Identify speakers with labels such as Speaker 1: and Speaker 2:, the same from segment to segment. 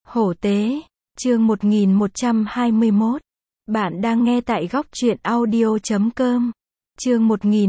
Speaker 1: Hổ tế, chương 1121. Bạn đang nghe tại góc truyện audio.com. Chương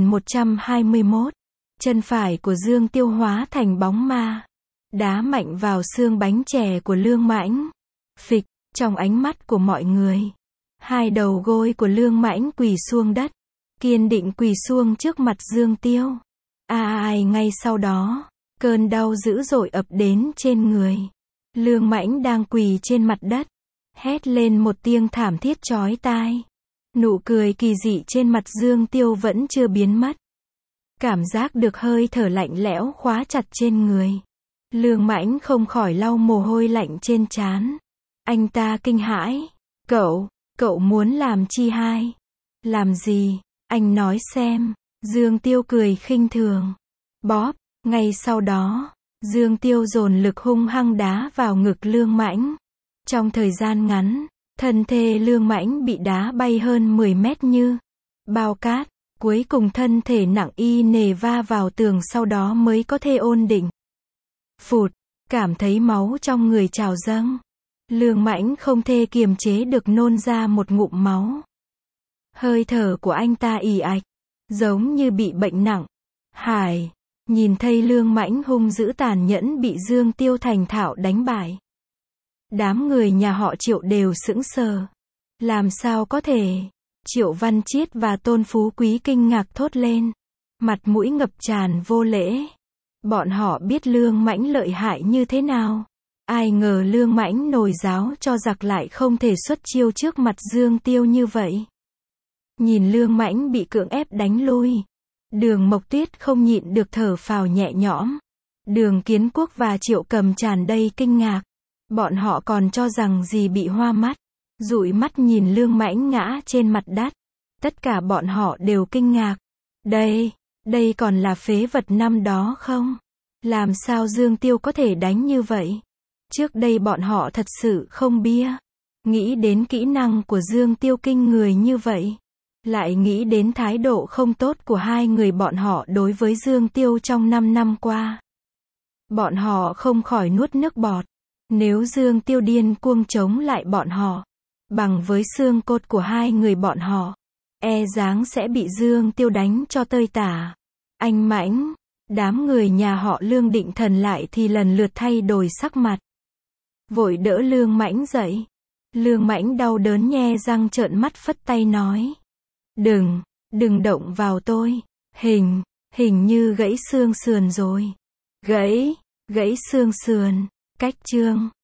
Speaker 1: 1121. Chân phải của Dương Tiêu hóa thành bóng ma. Đá mạnh vào xương bánh chè của Lương Mãnh. Phịch, trong ánh mắt của mọi người. Hai đầu gối của Lương Mãnh quỳ xuống đất. Kiên định quỳ xuống trước mặt Dương Tiêu. Ai ngay sau đó, cơn đau dữ dội ập đến trên người. Lương Mãnh đang quỳ trên mặt đất, hét lên một tiếng thảm thiết chói tai. Nụ cười kỳ dị trên mặt Dương Tiêu vẫn chưa biến mất. Cảm giác được hơi thở lạnh lẽo khóa chặt trên người. Lương Mãnh không khỏi lau mồ hôi lạnh trên trán. Anh ta kinh hãi. Cậu muốn làm chi hai? Làm gì? Anh nói xem. Dương Tiêu cười khinh thường. Bóp. Ngay sau đó, Dương Tiêu dồn lực hung hăng đá vào ngực Lương Mãnh. Trong thời gian ngắn, thân thể Lương Mãnh bị đá bay hơn 10 mét như bao cát. Cuối cùng thân thể nặng y nề va vào tường, sau đó mới có thể ổn định. Phụt, cảm thấy máu trong người trào dâng. Lương Mãnh không thể kiềm chế được nôn ra một ngụm máu. Hơi thở của anh ta ì ạch, giống như bị bệnh nặng. Hải, nhìn thấy Lương Mãnh hung dữ tàn nhẫn bị Dương Tiêu thành thạo đánh bại. Đám người nhà họ Triệu đều sững sờ. Làm sao có thể? Triệu Văn Chiết và Tôn Phú Quý kinh ngạc thốt lên. Mặt mũi ngập tràn vô lễ. Bọn họ biết Lương Mãnh lợi hại như thế nào. Ai ngờ Lương Mãnh nổi giáo cho giặc lại không thể xuất chiêu trước mặt Dương Tiêu như vậy. Nhìn Lương Mãnh bị cưỡng ép đánh lui, Đường Mộc Tuyết không nhịn được thở phào nhẹ nhõm. Đường Kiến Quốc và Triệu Cầm tràn đầy kinh ngạc. Bọn họ còn cho rằng gì bị hoa mắt. Dụi mắt nhìn Lương Mãnh ngã trên mặt đất. Tất cả bọn họ đều kinh ngạc. Đây còn là phế vật năm đó không? Làm sao Dương Tiêu có thể đánh như vậy? Trước đây bọn họ thật sự không bia. Nghĩ đến kỹ năng của Dương Tiêu kinh người như vậy. Lại nghĩ đến thái độ không tốt của hai người bọn họ đối với Dương Tiêu trong 5 năm qua. Bọn họ không khỏi nuốt nước bọt. Nếu Dương Tiêu điên cuồng chống lại bọn họ, bằng với xương cốt của hai người bọn họ, e dáng sẽ bị Dương Tiêu đánh cho tơi tả. Anh Mãnh, đám người nhà họ Lương định thần lại thì lần lượt thay đổi sắc mặt. Vội đỡ Lương Mãnh dậy. Lương Mãnh đau đớn nhe răng trợn mắt phất tay nói. Đừng động vào tôi. Hình như gãy xương sườn rồi. Gãy xương sườn. Cách chương